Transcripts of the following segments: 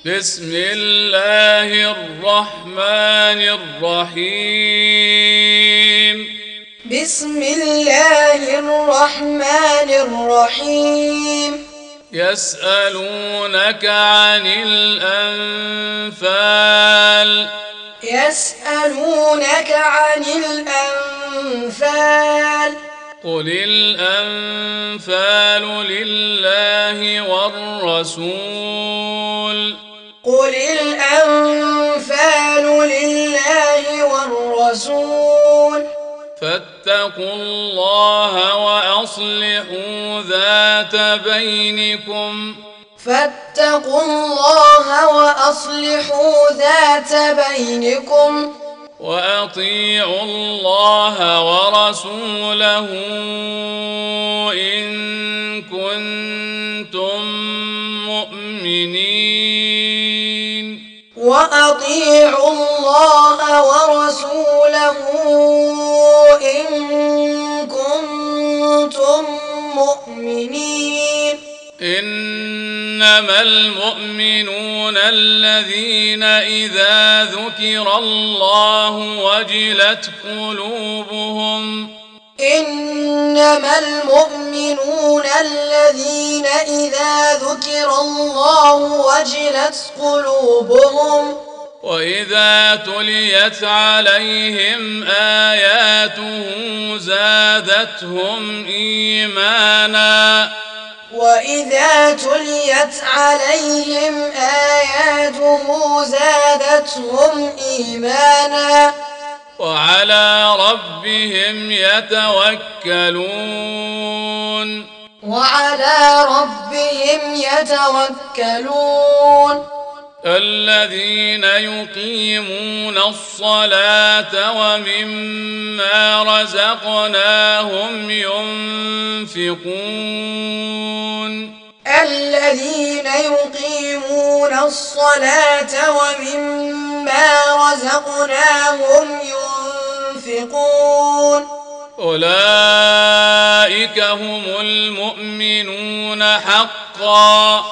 بسم الله الرحمن الرحيم. بسم الله الرحمن الرحيم. يسألونك عن الأنفال. يسألونك عن الأنفال. قل الأنفال لله والرسول. قل الأنفال لله والرسول. فاتقوا الله وأصلحوا ذات بينكم. فاتقوا الله وأصلحوا ذات بينكم. وأطيعوا الله ورسوله إن كنتم مؤمنين. وأطيعوا الله ورسوله إن كنتم مؤمنين. إنما المؤمنون الذين إذا ذكر الله وجلت قلوبهم. إنما المؤمنون الذين إذا ذكر الله وجلت قلوبهم. وإذا تليت عليهم آياته زادتهم إيمانا. وإذا تليت عليهم آياته زادتهم إيمانا. وعلى ربهم يتوكلون. وعلى ربهم يتوكلون. الذين يقيمون الصلاة ومما رزقناهم ينفقون. الذين يقيمون الصلاة ومما رزقناهم ينفقون. أولئك هم المؤمنون حقا.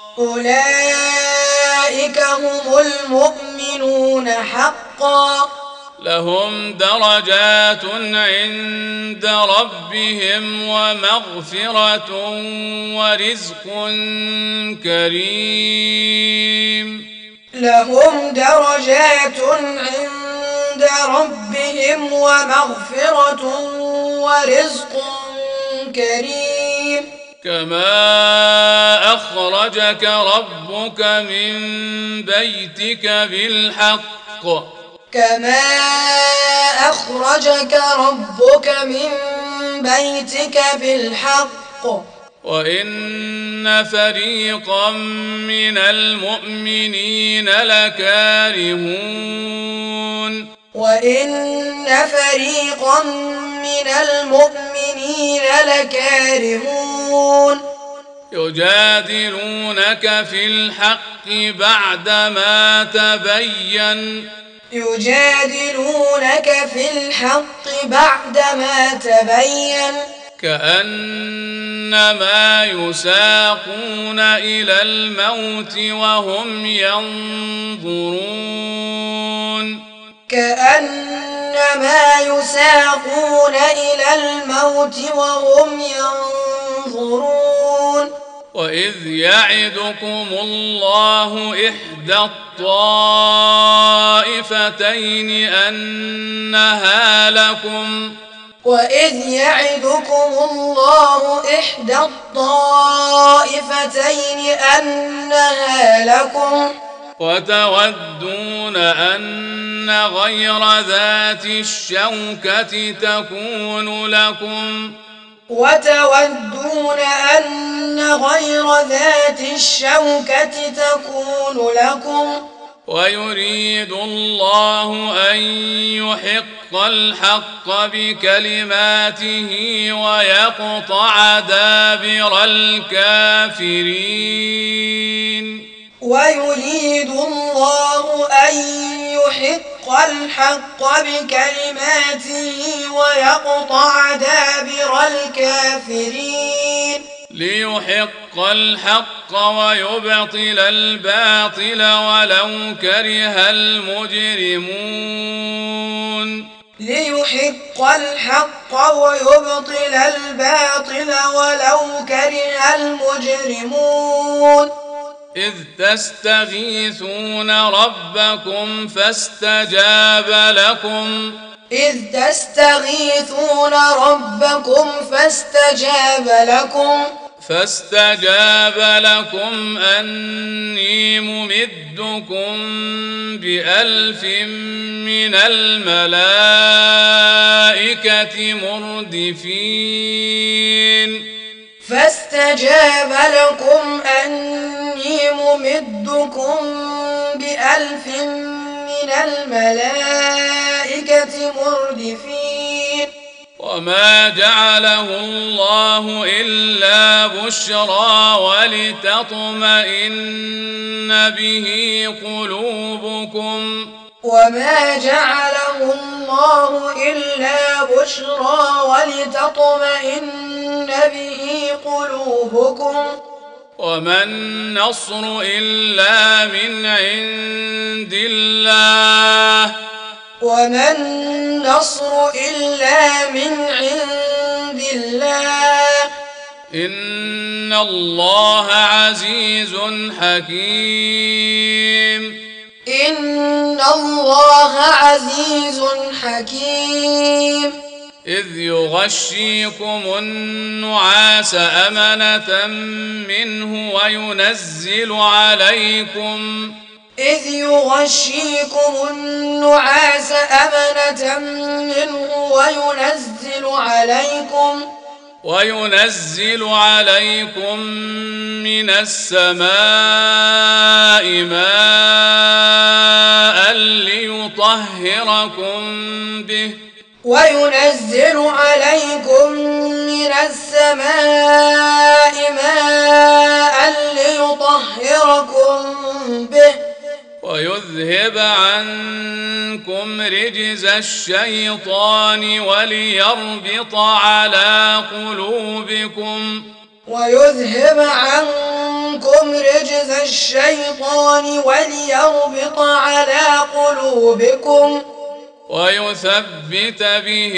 أولئك هم المؤمنون حقا. لهم درجات عند ربهم ومغفرة ورزق كريم. لهم درجات عند ربهم ومغفرة ورزق كريم. كما أخرجك ربك من بيتك بالحق. كما أخرجك ربك من بيتك بالحق. وإن فريقا من المؤمنين لكارهون. وإن فريقا من المؤمنين لكارهون. يجادلونك في الحق بعدما تبين. يجادلونك في الحق بعدما تبين. كأنما يساقون إلى الموت وهم ينظرون. كأنما يساقون إلى الموت وهم ينظرون. وإذ يعدكم الله إحدى الطائفتين أنها لكم. وإذ يعدكم الله إحدى الطائفتين أنها لكم. وتودون أن غير ذات الشوكة تكون لكم. وتودون أن غير ذات الشوكة تكون لكم. ويريد الله أن يحق الحق بكلماته ويقطع دابر الكافرين. ويريد الله أن يحق الحق بكلماته ويقطع دابر الكافرين. ليحق الحق ويبطل الباطل ولو كره المجرمون ليحق الحق ويبطل الباطل ولو كره المجرمون إذ تستغيثون ربكم فاستجاب لكم فاستجاب لكم أني ممدكم ب1000 من الملائكة مردفين وما جعله الله إلا بشرى ولتطمئن به قلوبكم وما النصر إلا من عند الله إن الله عزيز حكيم إذ يغشيكم النعاس أمنة منه وينزل عليكم من السماء ماء ليطهركم به ويذهب عنكم رجز الشيطان وليربط على قلوبكم ويثبت به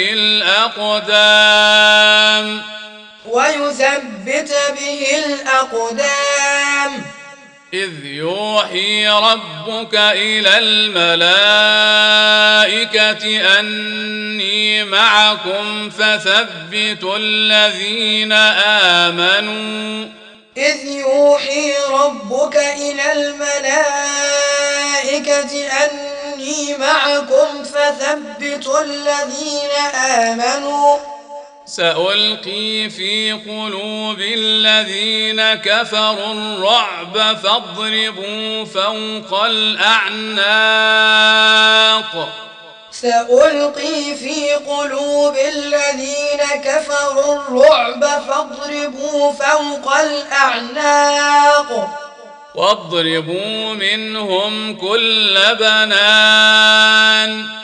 الأقدام إذ يوحي ربك إلى الملائكة أني معكم فثبتوا الذين آمنوا سألقي في قلوب الذين كفروا الرعب فاضربوا فوق الأعناق واضربوا منهم كل بنان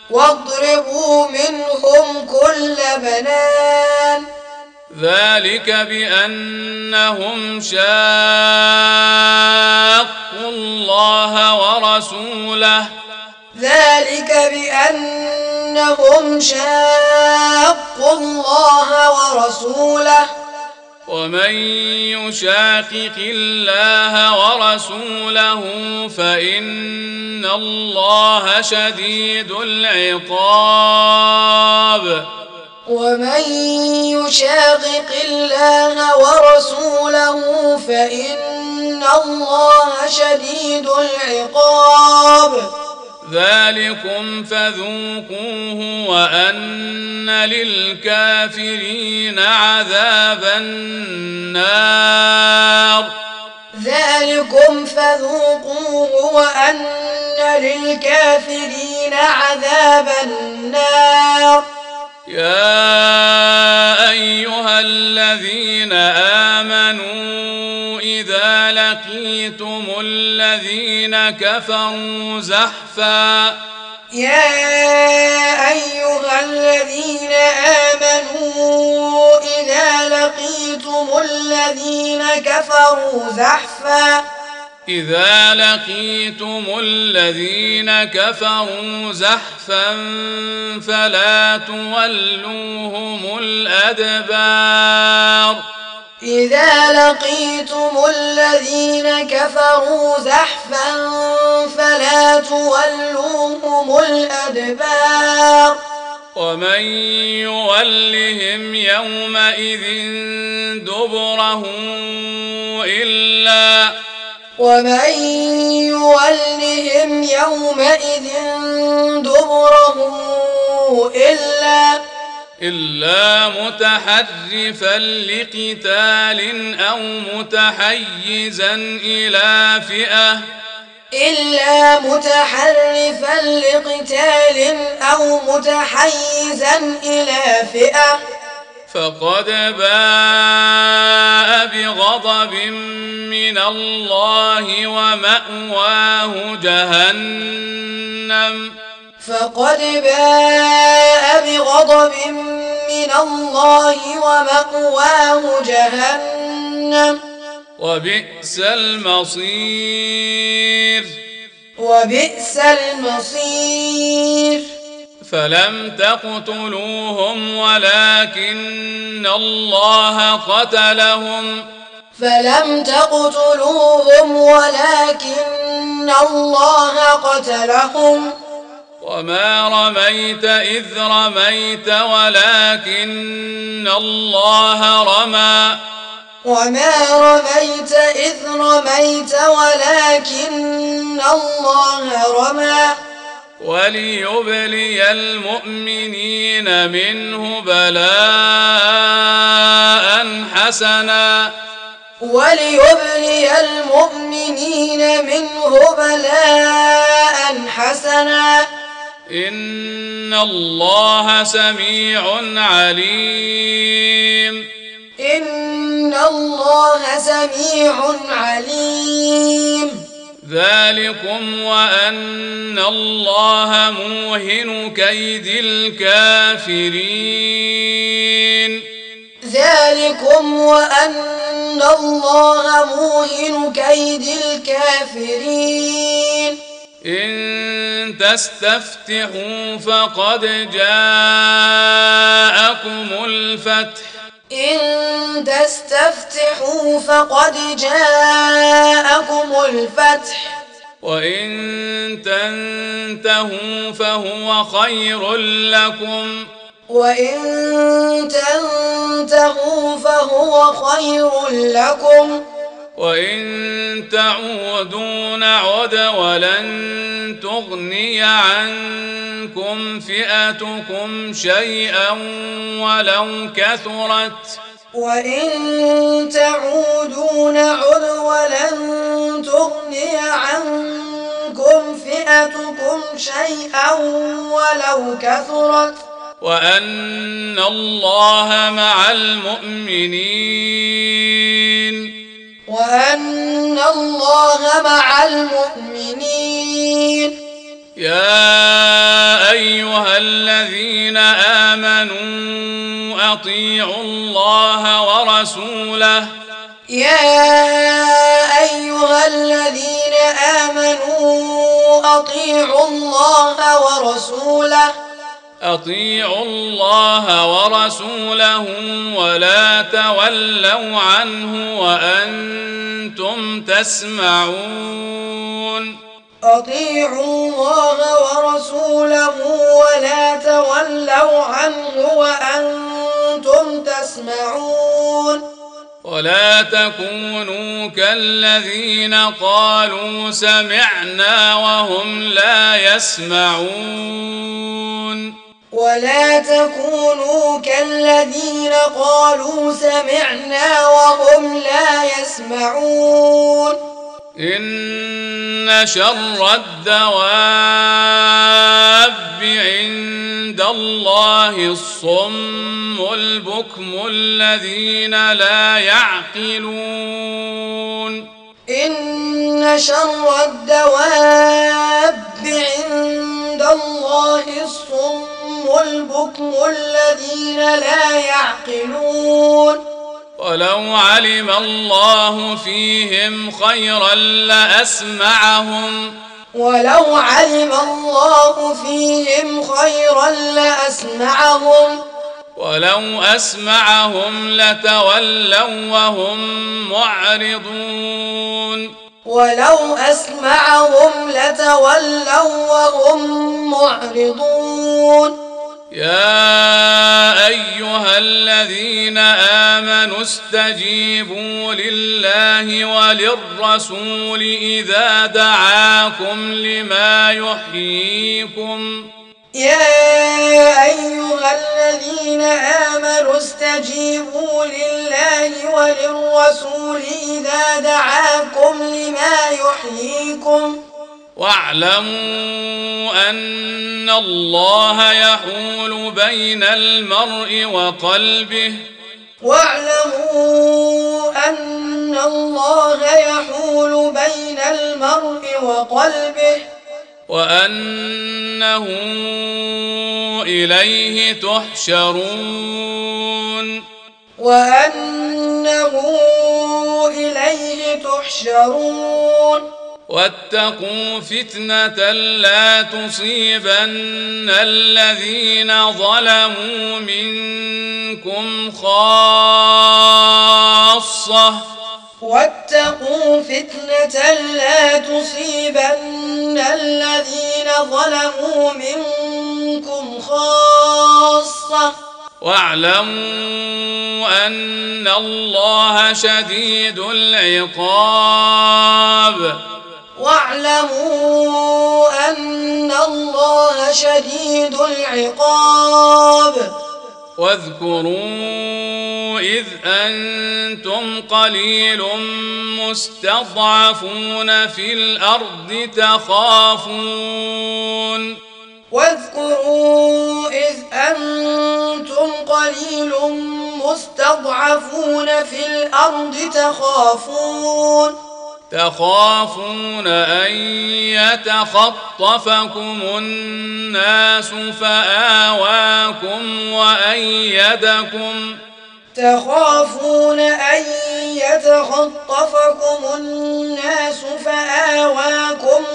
ذلك بأنهم شاقوا الله ورسوله ومن يشاقق الله ورسوله فإن الله شديد العقاب ذلكم فذوقوه وأن للكافرين عذاب النار يا أيها الذين آمنوا إذا لقيتم الذين كفروا زحفا إذا لقيتم لقيتم الذين كفروا زحفا فلا تولوهم الأدبار إذا لقيتم الذين كفروا زحفا فلا تولوهم الأدبار ومن يولهم يومئذ دبره إلا متحرفا لقتال أو متحيزا إلى فئة فقد باء بغضب من الله ومأواه جهنم وبئس المصير فلم تقتلوهم ولكن الله قتلهم وما رميت إذ رميت ولكن الله رمى وليبلي المؤمنين منه بلاء حسنا إن الله سميع عليم ذلكم وأن الله موهن كيد الكافرين إن تستفتحوا فقد جاءكم الفتح وإن تنتهوا فهو خير لكم وإن تعودوا نعد ولن تغني عنكم فئتكم شيئا ولو كثرت وأن الله مع المؤمنين يا أيها الذين آمنوا أطيعوا الله ورسوله أطيعوا الله ورسوله ولا تولوا عنه وأنتم تسمعون ولا تكونوا كالذين قالوا سمعنا وهم لا يسمعون إن شر الدواب عند الله الصم البكم الذين لا يعقلون ولو علم الله فيهم خيرا لأسمعهم ولو علم الله فيهم خيرا لأسمعهم ولو أسمعهم لتولوا وهم معرضون ولو أسمعهم لتولوا وهم معرضون يا أيها الذين آمنوا استجيبوا لله وللرسول إذا دعاكم لما يحييكم يا أيها الذين آمنوا استجيبوا لله وللرسول إذا دعاكم لما يحييكم واعلموا أن الله يحول بين المرء وقلبه واعلموا أن الله يحول بين المرء وقلبه وأنه إليه تحشرون وأنه إليه تحشرون واتقوا فتنة لا تصيبن الذين ظلموا منكم خاصة واتقوا فتنة لا تصيبن الذين ظلموا منكم خاصة واعلموا أن الله شديد العقاب واعلموا أن الله شديد العقاب واذكروا إذ أنتم قليل مستضعفون في الأرض واذكروا إذ أنتم قليل مستضعفون في الأرض تخافون أن يتخطفكم الناس فآواكم وأيدكم تخافون أن يتخطفكم الناس فآواكم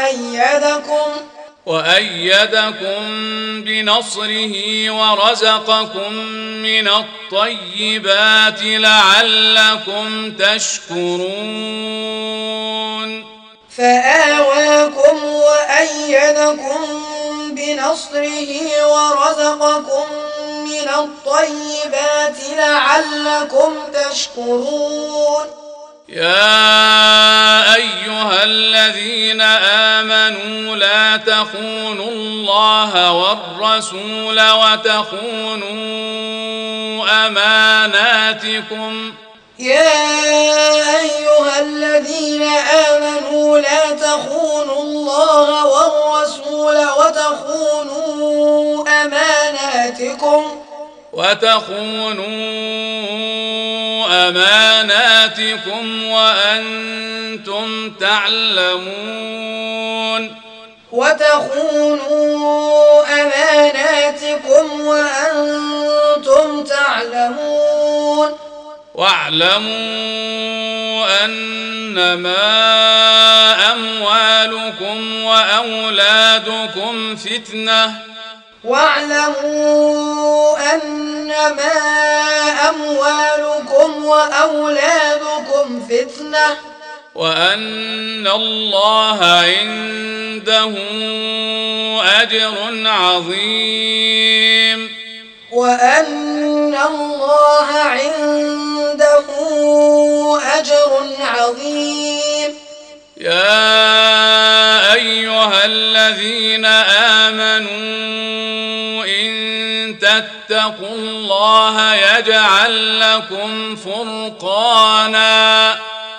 وأيدكم بنصره ورزقكم من الطيبات لعلكم تشكرون فآواكم وأيدكم بنصره ورزقكم من الطيبات لعلكم تشكرون يا أيها الذين آمنوا لا تخونوا الله والرسول وتخونوا أماناتكم يا أيها الذين آمنوا لا تخونوا الله والرسول وتخونوا أماناتكم وأنتم تعلمون واعلموا أنما أموالكم وأولادكم فتنة وأن الله عنده أجر عظيم يا أيها الذين آمنوا إن تتقوا الله يجعل لكم فرقانا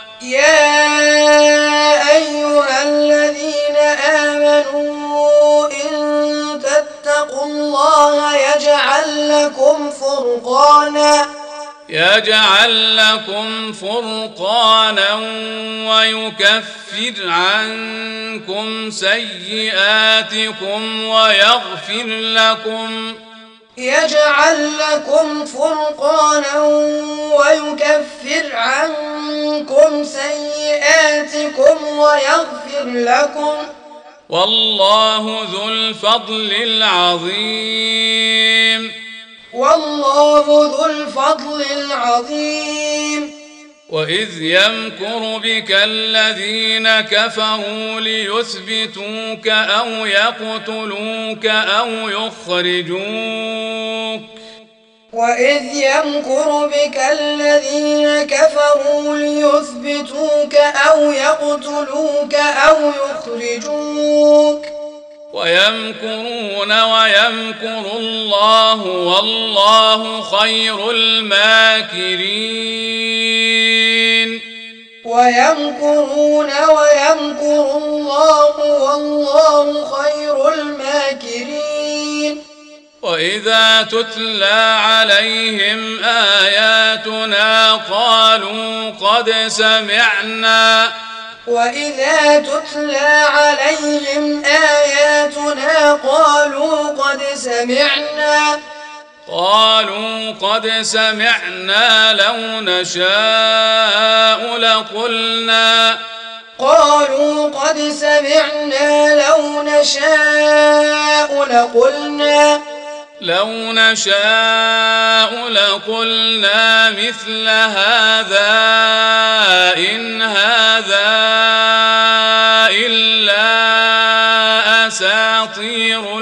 يجعل لكم فرقانا ويكفر عنكم سيئاتكم ويغفر لكم يجعل لكم فرقانا ويكفر عنكم سيئاتكم ويغفر لكم والله ذو الفضل العظيم. والله ذو الفضل العظيم. وإذ يمكر بك الذين كفروا ليثبتوك أو يقتلوك أو يخرجوك. وإذ يمكر بك الذين كفروا ليثبتوك أو يقتلوك أو يخرجوك. ويمكرون ويمكر الله والله خير الماكرين. ويمكرون ويمكر الله والله خير الماكرين. وإذا تتلى عليهم آياتنا قالوا قد سمعنا. وإذا تتلى عليهم آياتنا قالوا قد سمعنا لو نشاء لقلنا مثل هذا إن هذا إلا أساطير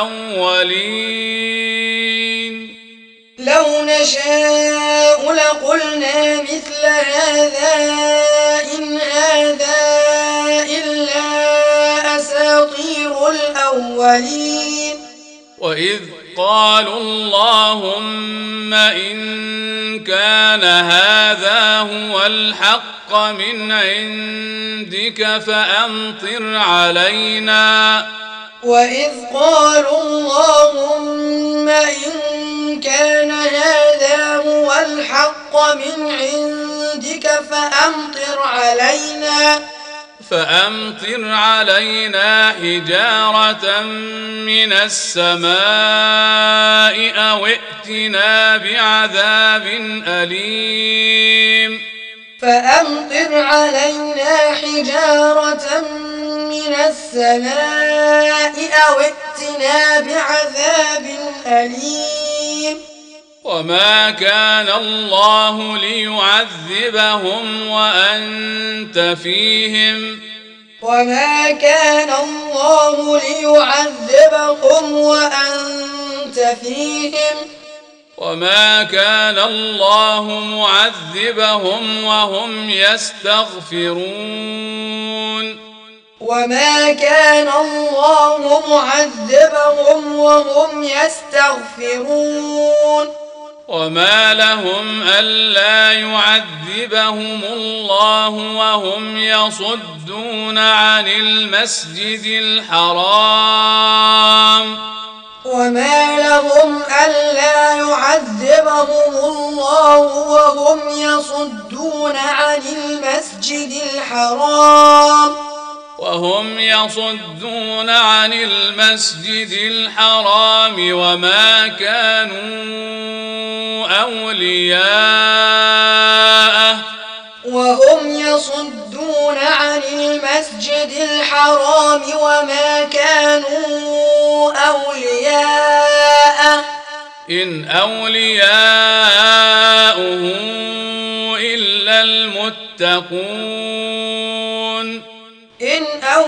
الأولين. لو نشاء لقلنا مثل هذا إن هذا إلا أساطير الأولين. وإذ قالوا اللهم إن كان هذا هو الحق من عندك فأمطر علينا. وإذ قالوا اللهم إن كان هذا هو الحق من عندك فأمطر علينا حجارة من السماء أو ائتنا بعذاب أليم. فأمطر علينا حجارة من السماء أو ائتنا بعذاب أليم. وما كان الله ليعذبهم وأنت فيهم. وما كان الله ليعذبهم وأنت فيهم. وما كان الله معذبهم وهم يستغفرون. وما كان الله معذبهم وهم يستغفرون. وما لهم ألا يعذبهم الله وهم يصدون عن المسجد الحرام. وما لهم ألا يعذبهم الله وهم يصدون عن المسجد الحرام. وما كانوا أولياءه. وهم يصدون عن المسجد الحرام وما كانوا أولياءه. إن أولياؤه إلا المتقون. إن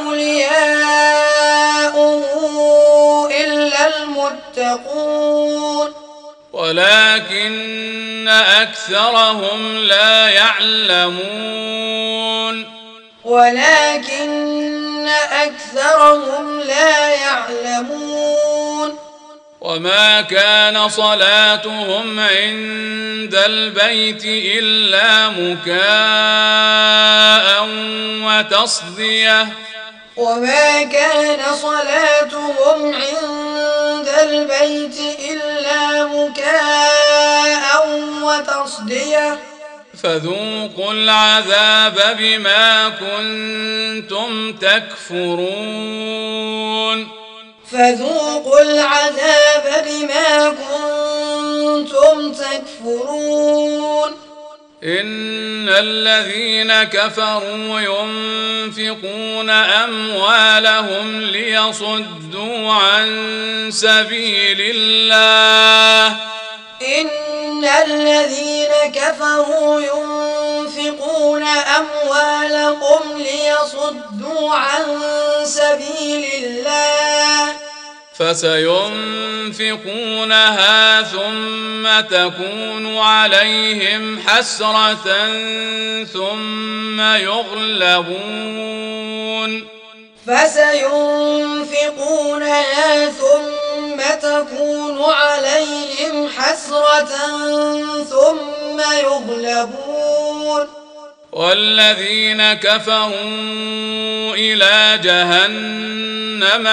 أولياؤه إلا المتقون. ولكن أكثرهم لا يعلمون. وما كان صلاتهم عند البيت إلا مكاء وتصدية. وما كان صلاتهم عند البيت إلا مكاء وتصدية. فذوقوا العذاب بما كنتم تكفرون. فذوقوا العذاب بما كنتم تكفرون إن الذين كفروا ينفقون أموالهم ليصدوا عن سبيل الله إن الذين كفروا ينفقون أموالهم ليصدوا عن سبيل الله فسينفقونها ثم تكون عليهم حسرة ثم يغلبون فسينفقونها ثم تكون عليهم حسرة ثم يغلبون والذين كفروا إلى جهنم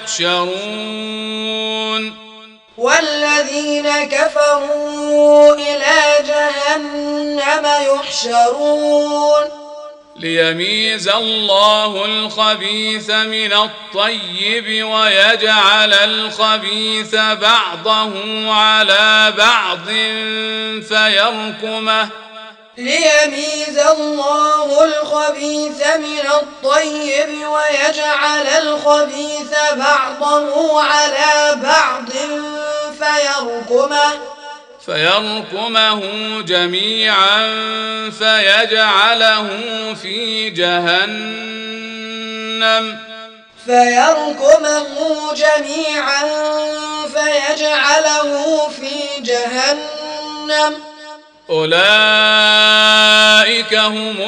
يحشرون والذين كفروا إلى جهنم يحشرون ليميز الله الخبيث من الطيب ويجعل الخبيث بعضه على بعض فيركمه ليميز الله الخبيث من الطيب ويجعل الخبيث بعضه على بعض فيركمه جميعا فيجعله في جهنم أولئك هم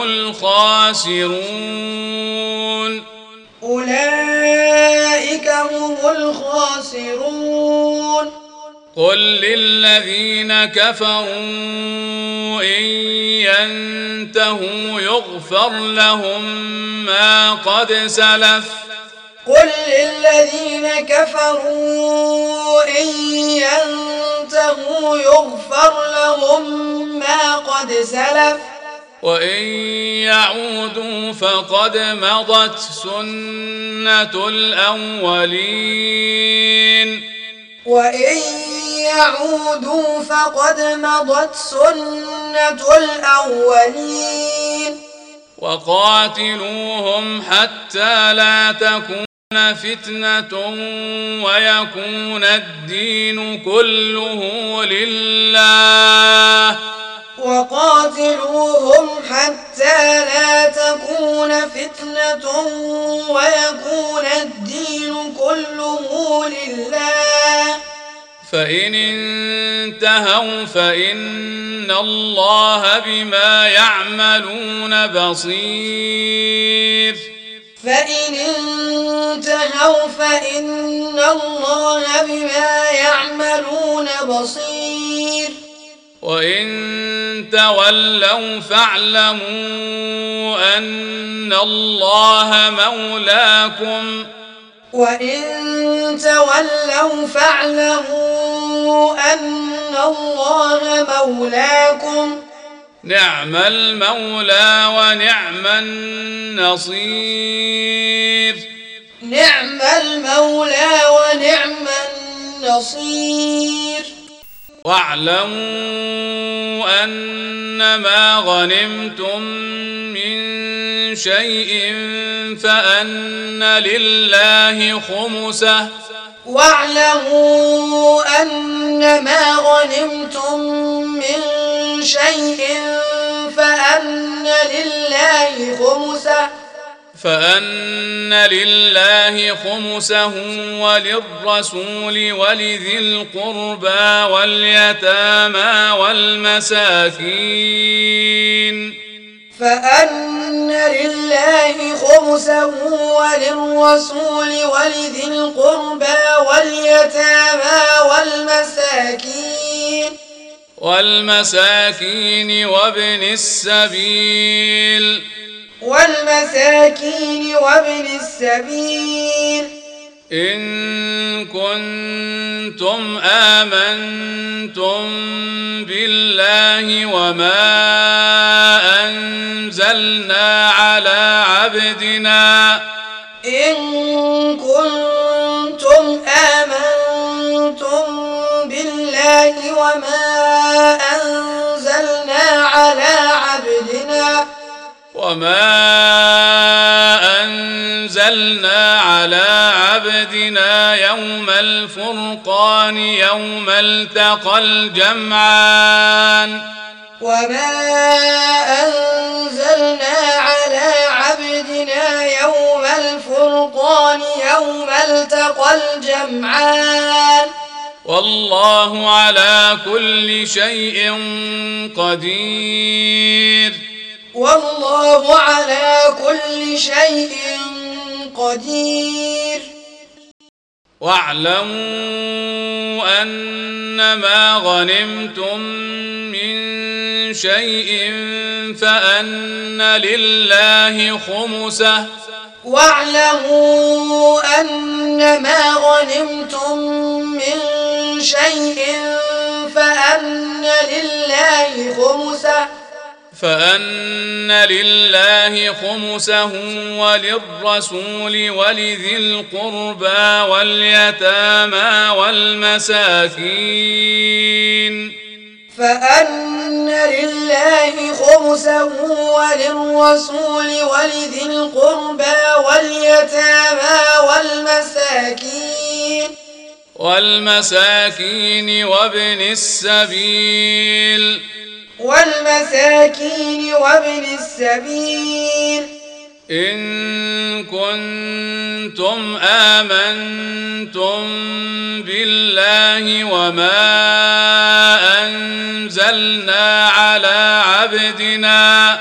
الخاسرون قل للذين كفروا إن ينتهوا يغفر لهم ما قد سلف قل للذين كفروا إن ينتهوا يغفر لهم ما قد سلف وإن يعودوا فقد مضت سنة الأولين وإن يعودوا فقد مضت سنة الأولين وقاتلوهم حتى لا تكون فتنة ويكون الدين كله لله وقاتلوهم حتى لا تكون فتنة ويكون الدين كله لله فإن انتهوا فإن الله بما يعملون بصير فإن انتهوا فإن الله بما يعملون بصير وإن تولوا فاعلموا أن الله مولاكم وإن تولوا فاعلموا أن الله مولاكم نعم المولى ونعم النصير نعم المولى ونعم النصير واعلموا أنما غنمتم من شيء فأن لله خمسه واعلموا أنما غنمتم من شيء فأن لله خمسه وللرسول ولذي القربى واليتامى والمساكين فأن لله خمسه وللرسول ولذي القربى واليتامى والمساكين وابن السبيل إن كنتم آمنتم بالله وما أنزلنا على عبدنا إن كنتم أنزلنا على عبدنا يوم الفرقان يوم التقى الجمعان والله على كل شيء قدير واعلموا أنما غنمتم من شيء فأن لله خمسه وللرسول ولذي القربى واليتامى والمساكين وابن السبيل إن كنتم آمنتم بالله وما أنزلنا على عبدنا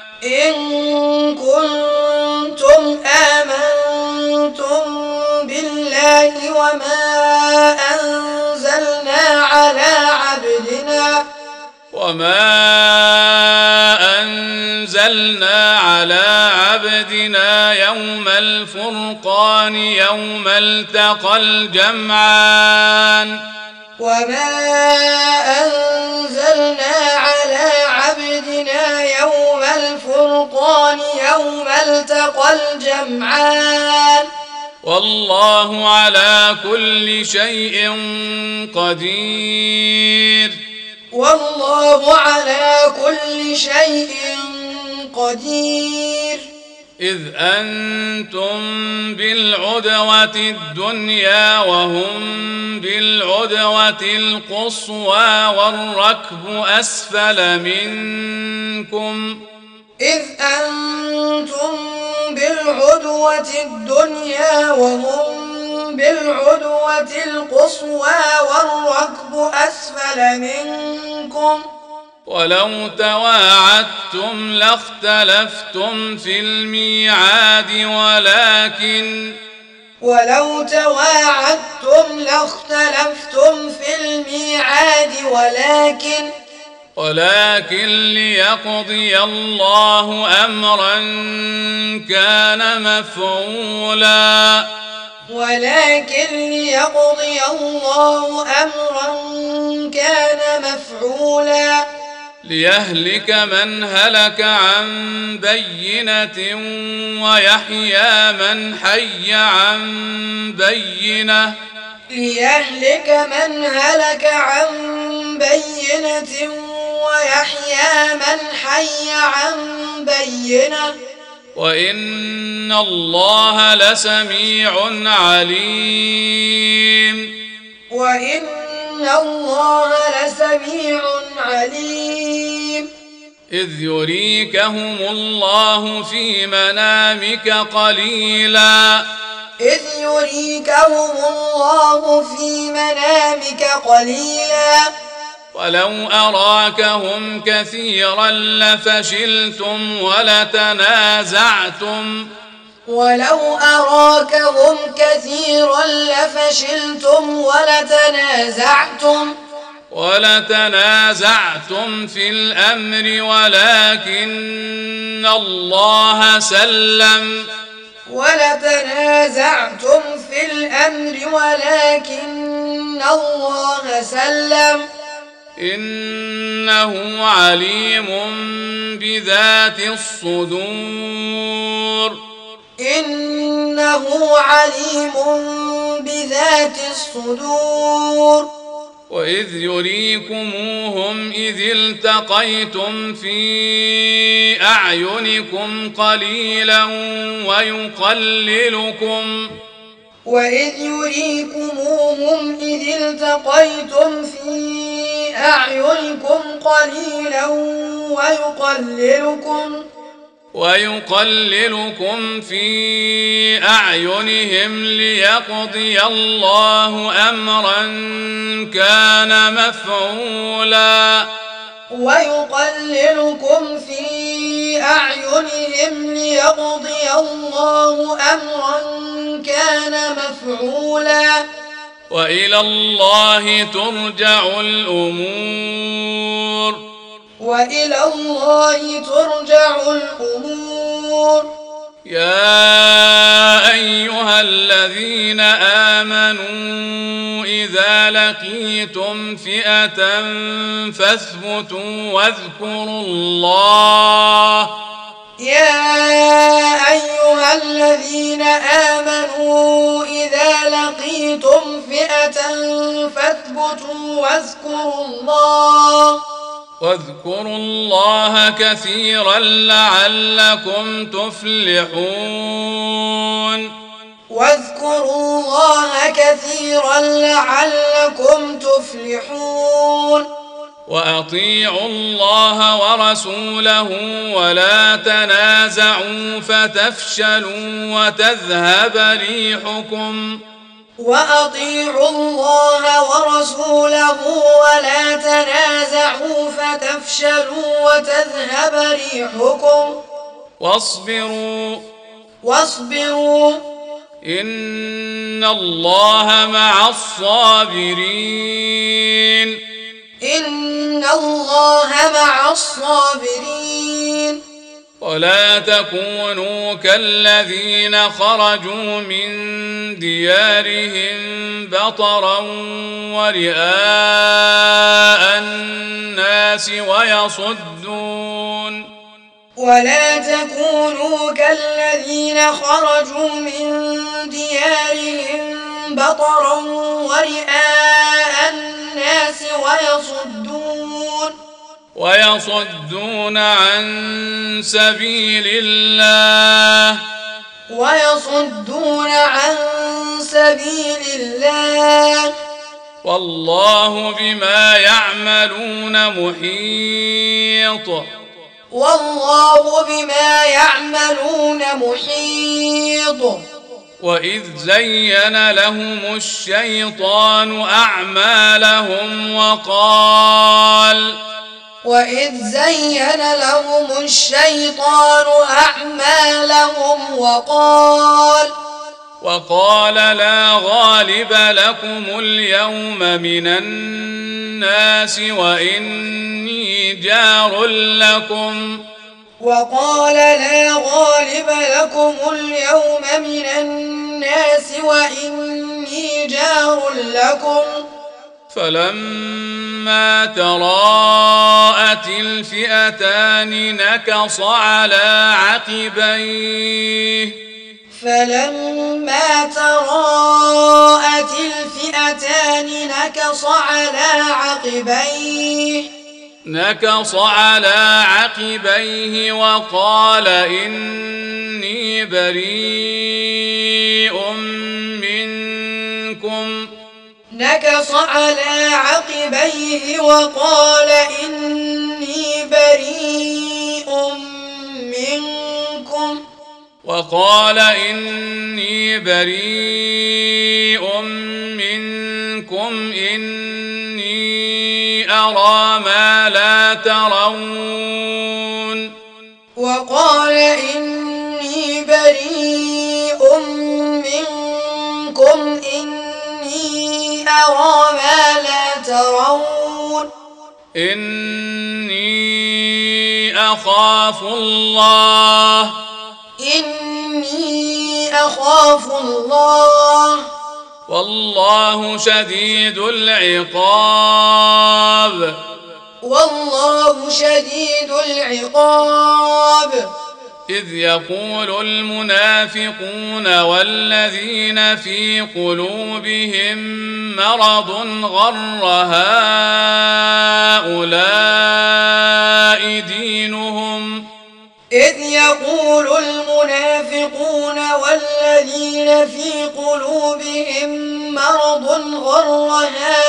يوم الفرقان يوم التقى الجمعان والله على كل شيء قدير إذ أنتم بالعدوة الدنيا وهم بالعدوة القصوى والركب أسفل منكم ولو تواعدتم لاختلفتم في الميعاد ولكن ليقضي الله أمرا كان مفعولا ليهلك من هلك عن بينة ويحيى من حي عن بينة وإن الله لسميع عليم إذ يريكهم الله في منامك قليلا ولو أراكهم كثيرا لفشلتم ولتنازعتم في الأمر ولكن الله سلم إنه عليم بذات الصدور وإذ يريكموهم إذ التقيتم في أعينكم قليلا وإذ يريكموهم إذ التقيتم في أعينكم قليلا ويقللكم في أعينهم ليقضي الله أمرا كان مفعولا وإلى الله ترجع الأمور يا أيها الذين آمنوا إذا لقيتم فئة فاثبتوا واذكروا الله كثيرا لعلكم تفلحون وأطيعوا الله ورسوله ولا تنازعوا فتفشلوا وتذهب ريحكم واصبروا إن الله مع الصابرين ولا تكونوا كالذين خرجوا من ديارهم بطرا ورئاء الناس ويصدون عن سبيل الله والله بما يعملون محيط وإذ زين لهم الشيطان أعمالهم وقال لا غالب لكم اليوم من الناس وإني جار لكم فلما تراءت الفئتان نكص على عقبيه وقال إني بريء منكم إني أرى ما لا ترون إني أخاف الله والله شديد العقاب إذ يقول المنافقون والذين في قلوبهم مرض غر هؤلاء دينهم إذ يقول المنافقون والذين في قلوبهم مرض غر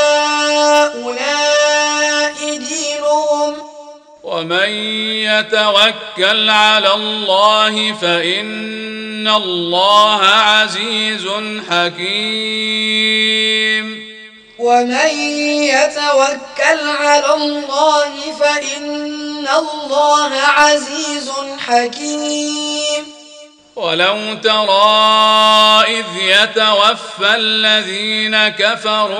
هؤلاء دينهم ومن يتوكل على الله فإن الله عزيز حكيم ومن يتوكل على الله فإن الله عزيز حكيم ولو ترى إذ يتوفى الذين كفروا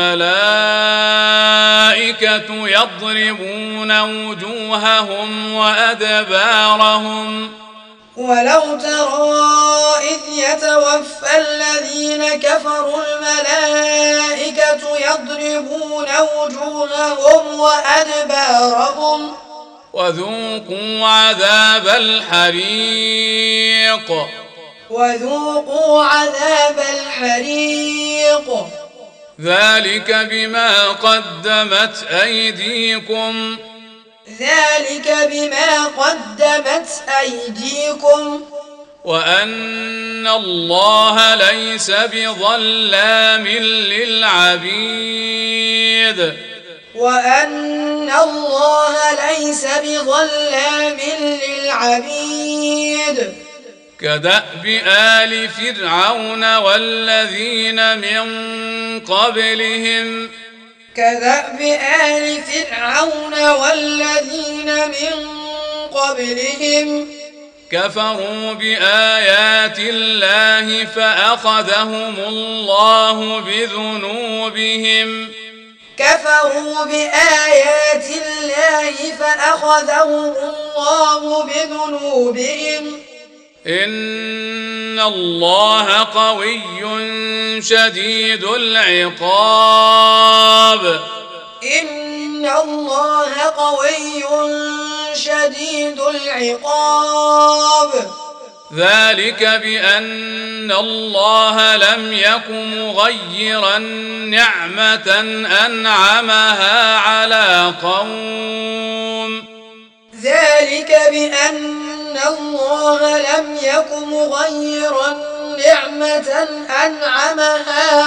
الملائكة يضربون وجوههم وأدبارهم ولو ترى إذ يتوفى الذين كفروا الملائكة يضربون وجوههم وأدبارهم وذوقوا عذاب الحريق وذوقوا عذاب الحريق ذلك بما قدمت أيديكم ذلك بما قدمت أيديكم وأن الله ليس بظلام للعبيد وأن الله ليس بظلام للعبيد كدأب آل فرعون والذين من قبلهم كدأب آل فرعون والذين من قبلهم كفروا بآيات الله فأخذهم الله بذنوبهم كفروا بآيات الله فأخذهم الله بذنوبهم إن الله قوي شديد العقاب إن الله قوي شديد العقاب ذلك بأن الله لم يك مغيرا نعمة أنعمها على قوم ذلك بأن الله لم يك مغيرا نعمة أنعمها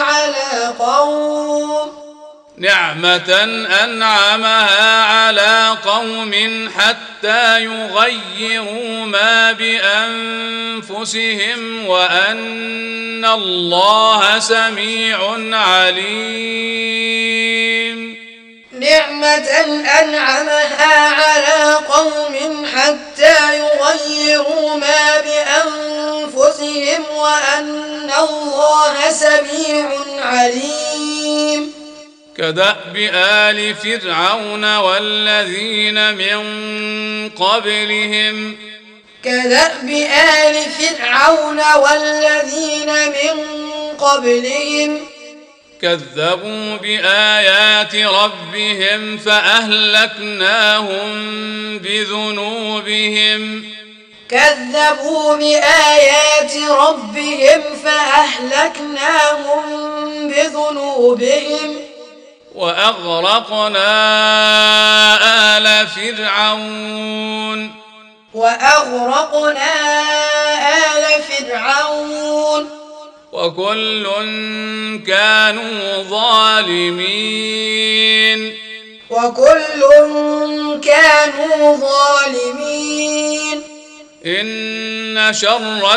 على قوم حتى يغيروا ما بأنفسهم وأن الله سميع عليم نعمة أنعمها على قوم حتى يغيروا ما بأنفسهم وأن الله سميع عليم كدأب آل فرعون والذين من قبلهم كدأب آل فرعون والذين من قبلهم كذبوا بآيات ربهم فأهلكناهم بذنوبهم كذبوا بآيات ربهم فأهلكناهم بذنوبهم وأغرقنا آل فرعون وكل كانوا ظالمين إن شر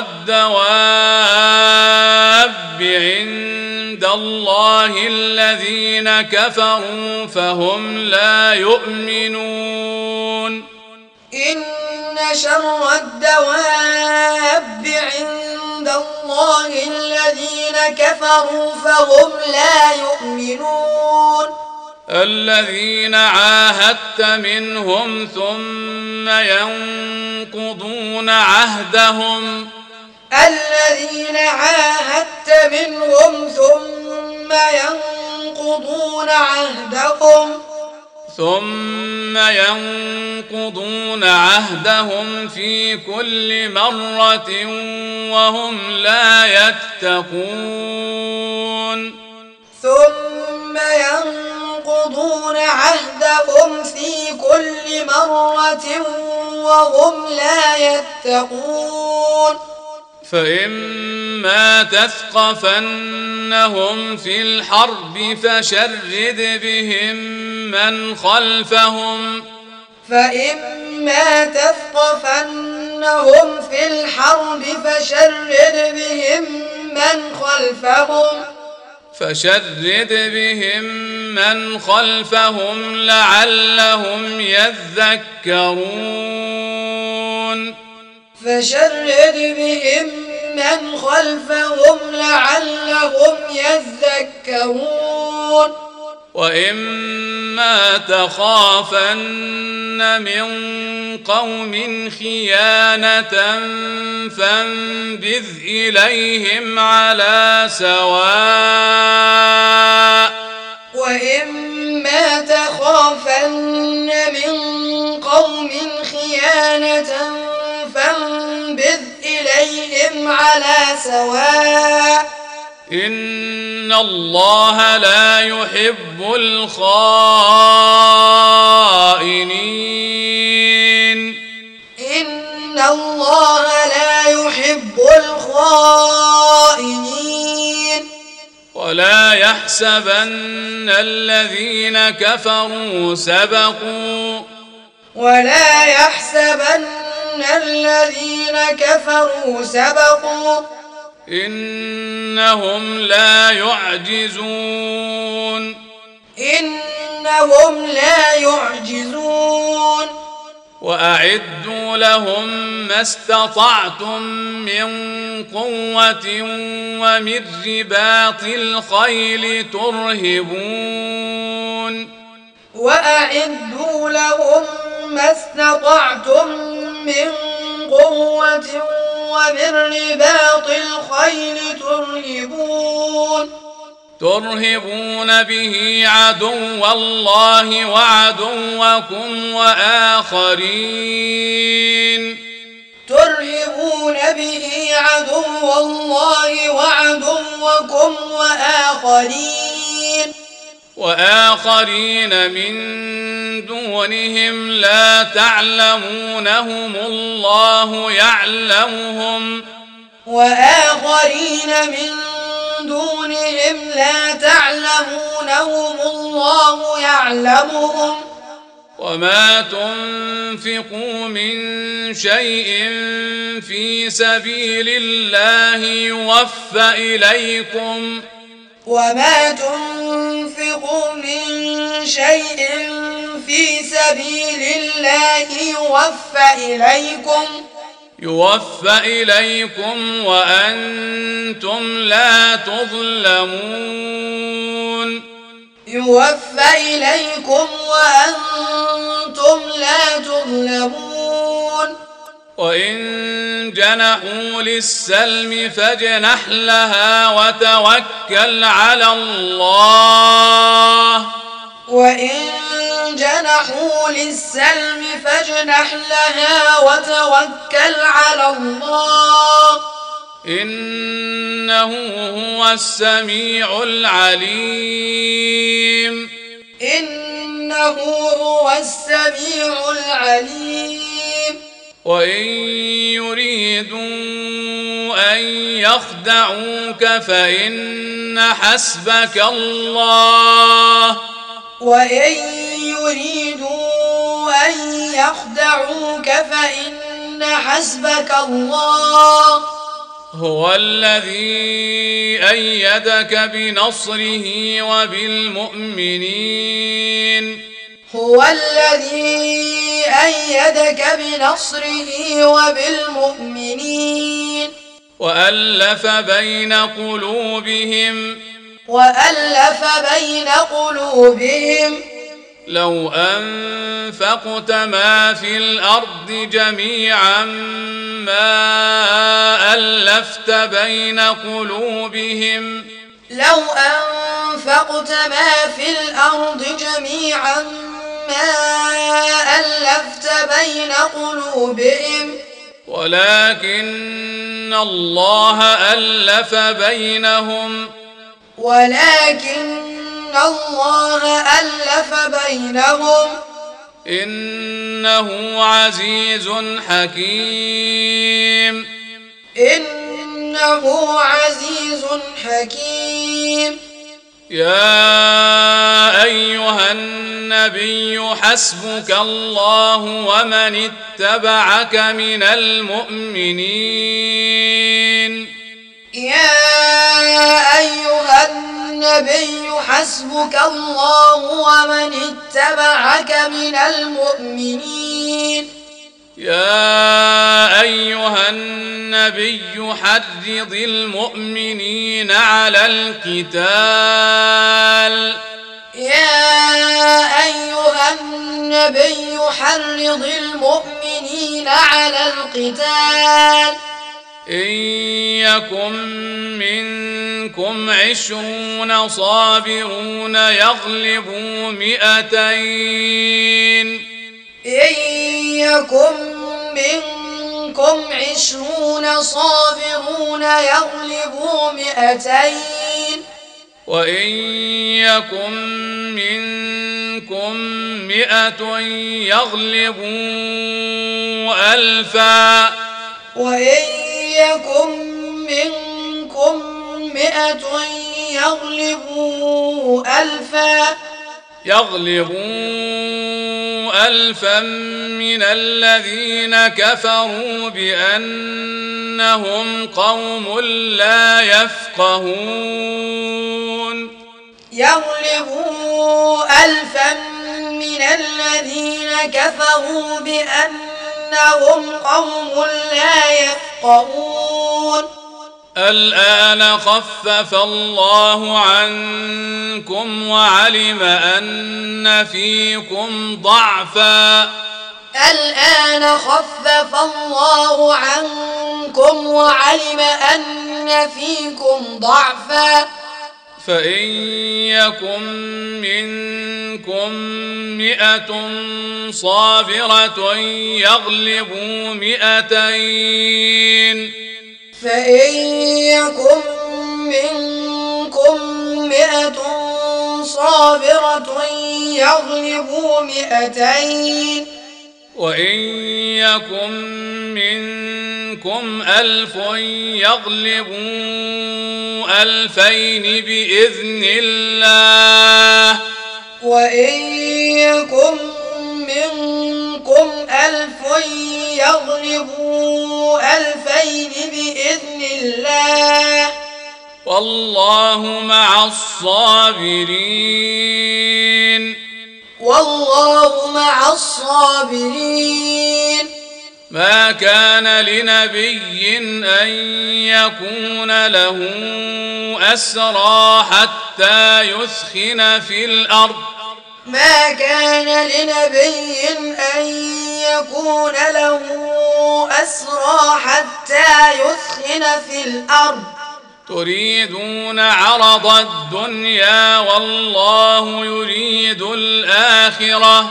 الدواب عند الله الذين كفروا فهم لا يؤمنون إن شر الدواب عند الله الذين كفروا فهم لا يؤمنون الذين عاهدت منهم ثم ينقضون عهدهم الذين عاهدت منهم ثم ينقضون عهدهم ثم ينقضون عهدهم في كل مرة وهم لا يتقون ثم ينقضون عهدهم في كل مرة وهم لا يتقون فإما تثقفنهم في الحرب فشرد بهم من خلفهم فإما تثقفنهم في الحرب فشرد بهم من خلفهم لعلهم يذكرون وإما تخافن من قوم خيانة فانبذ إليهم على سواء وإما تخافن من قوم خيانة فانبذ إليهم على سواء إن الله لا يحب الخائنين إن الله لا يحب الخائنين ولا يحسبن الذين كفروا سبقوا إنهم لا يعجزون وأعدوا لهم ما استطعتم من قوة ومن رباط الخيل ترهبون به عدو الله وعدوكم وآخرين من دونهم لا تعلمونهم الله يعلمهم وما تنفقوا من شيء في سبيل الله يوفى إليكم وأنتم لا تظلمون وإن جنحوا للسلم فاجنح لها وتوكل على الله إنه هو السميع العليم وإن يريدوا أن يخدعوك فإن حسبك الله هو الذي أيدك بنصره وبالمؤمنين وألف بين قلوبهم لو أنفقت ما في الأرض جميعا ما ألفت بين قلوبهم ما ألفت بين قلوبهم ولكن الله ألف بينهم إنه عزيز حكيم يا أيها النبي حسبك الله ومن اتبعك من المؤمنين يا أيها النبي حرض المؤمنين على القتال إن يكن منكم 20 صابرون يغلبوا 200 وإن يكن منكم 100 يغلبوا 1000 من الذين كفروا بأنهم قوم لا يفقهون الآن خفف الله عنكم وعلم أن فيكم ضعفا فإن يكن منكم 100 صابرة يغلبوا 200 وإن يكن منكم 1000 يغلبوا 2000 بإذن الله والله مع الصابرين ما كان لنبي أن يكون له أسرى حتى يثخن في الأرض تريدون عرض الدنيا والله يريد الآخرة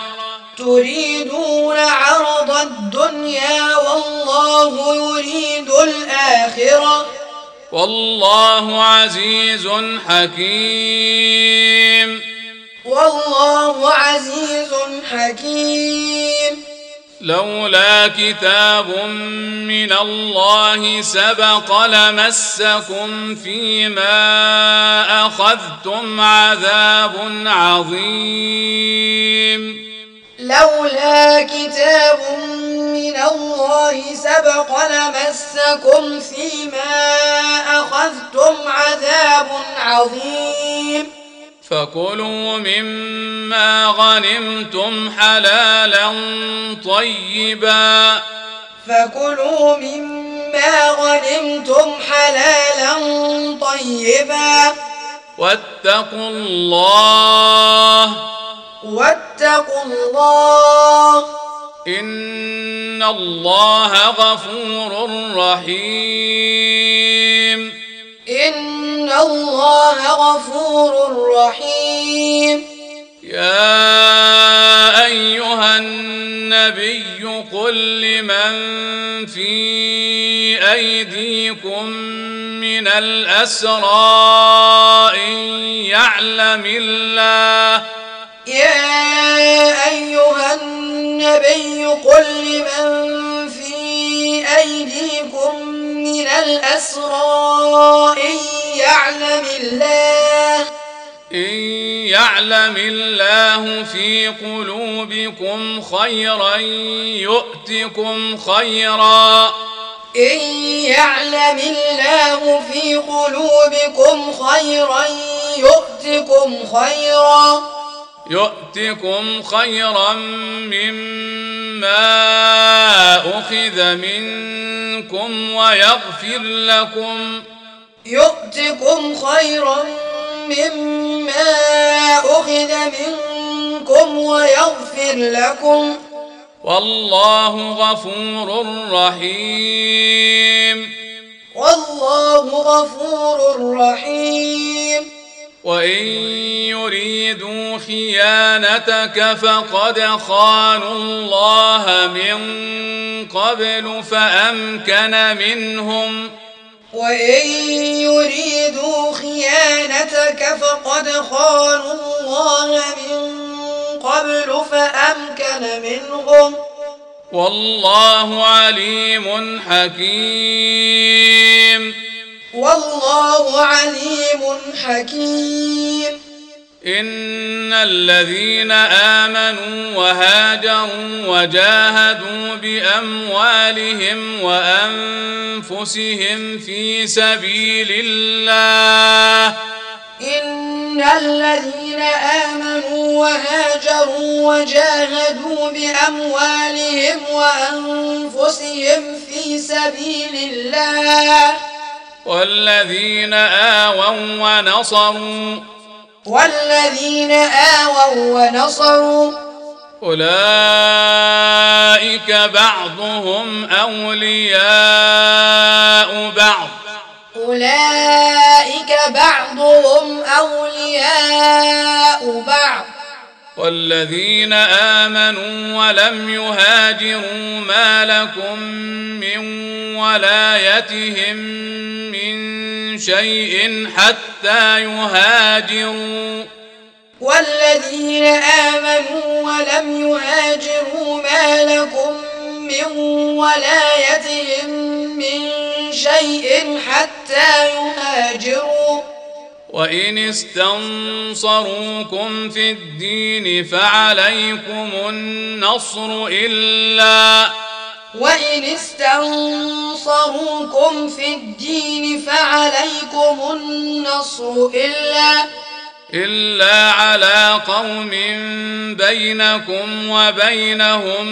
والله عزيز حكيم لولا كتاب من الله سبق لمسكم فيما أخذتم عذاب عظيم فكلوا مما غنمتم حلالا طيبا واتقوا الله إن الله غفور رحيم يا أيها النبي قل لمن في أيديكم من الأسرى إن يعلم الله يا أيها النبي قل لمن في أيديكم من الأسرى إن يعلم الله في قلوبكم خيرا يؤتكم خيرا يؤتكم خيرا مما أخذ منكم ويغفر لكم والله غفور رحيم وإن يريدوا خيانتك فقد خانوا الله من قبل فأمكن منهم والله عليم حكيم إن الذين آمنوا وهاجروا وجاهدوا بأموالهم وأنفسهم في سبيل الله والذين آووا ونصروا أولئك بعضهم أولياء بعض والذين آمنوا ولم يهاجروا ما لكم من ولايتهم من شيء حتى يهاجروا وإن استنصروكم في الدين فعليكم النصر إلا على قوم بينكم وبينهم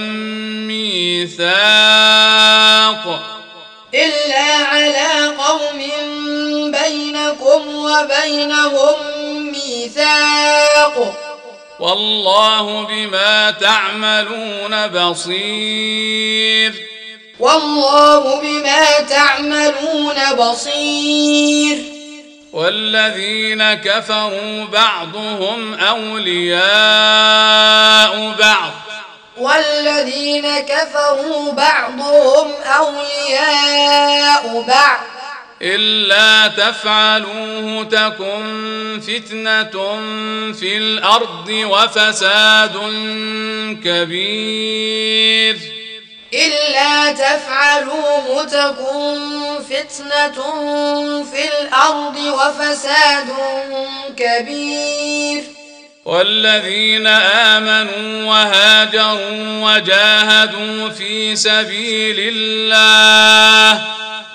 ميثاق والله بما تعملون بصير والذين كفروا بعضهم أولياء بعض إلا تفعلوه تكن فتنة في الأرض وفساد كبير والذين آمنوا وهاجروا وجاهدوا في سبيل الله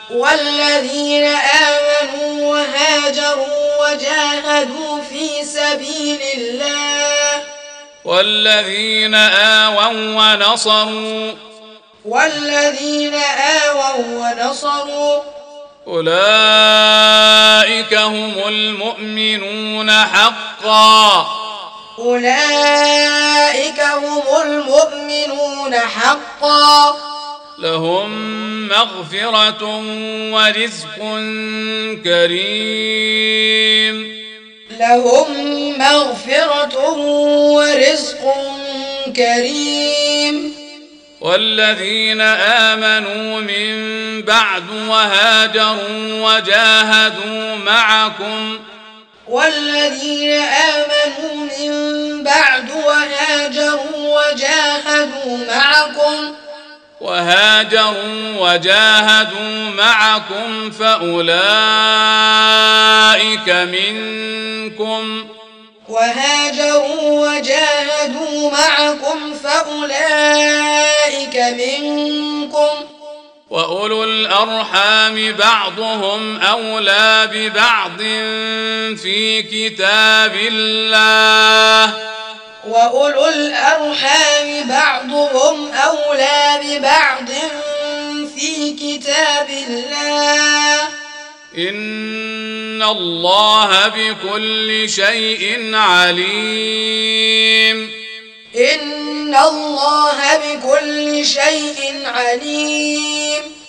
والذين آووا ونصروا أولئك هم المؤمنون حقا لهم مغفرة ورزق كريم لهم مغفرة ورزق كريم. والذين آمنوا من بعد وهاجروا وجاهدوا معكم فأولئك منكم وأولو الأرحام بعضهم أولى ببعض في كتاب الله إن الله بكل شيء عليم.